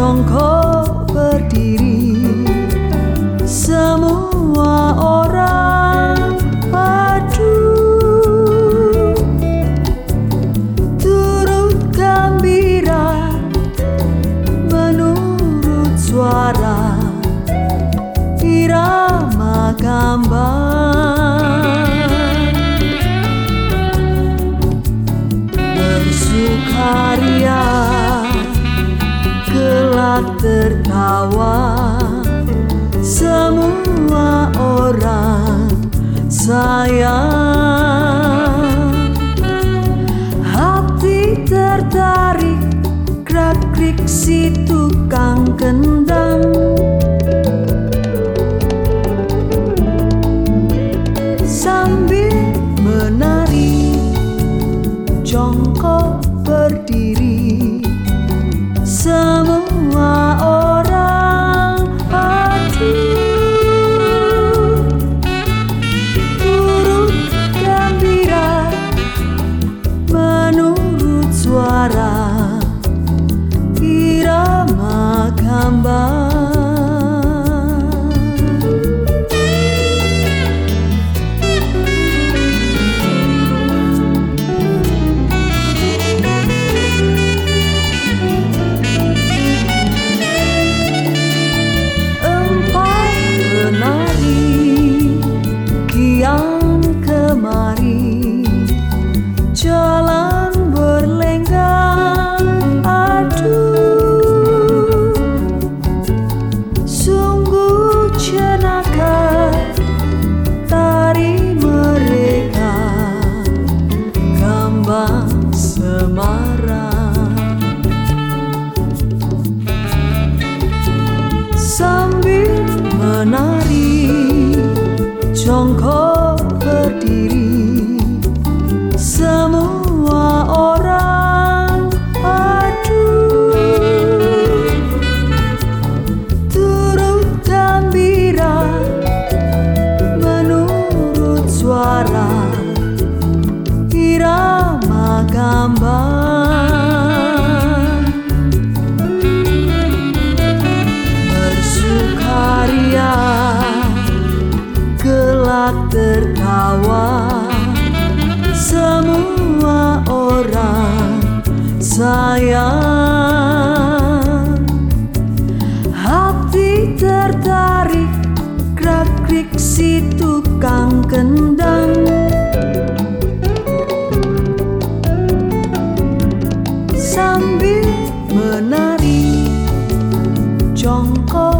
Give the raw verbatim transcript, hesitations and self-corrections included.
jongkok berdiri, semua orang padu turut gembira menurut suara irama gambang. Bersukaria kelak tertawa, semua orang sayang. Hati tertarik gerak-gerik si tukang kendang, sambil menari jongkok berdiri, semua orang padu turut gembira menurut suara irama gambang. Kemari jalan berlenggang, aduh sungguh jenaka tari mereka gambang Semarang. Sambil menari jongkok berdiri, semua orang padu turut gembira menurut suara irama gambang. Bersukaria kelak tertawa, semua orang sayang. Hati tertarik gerak-gerik si tukang kendang, sambil menari jongkok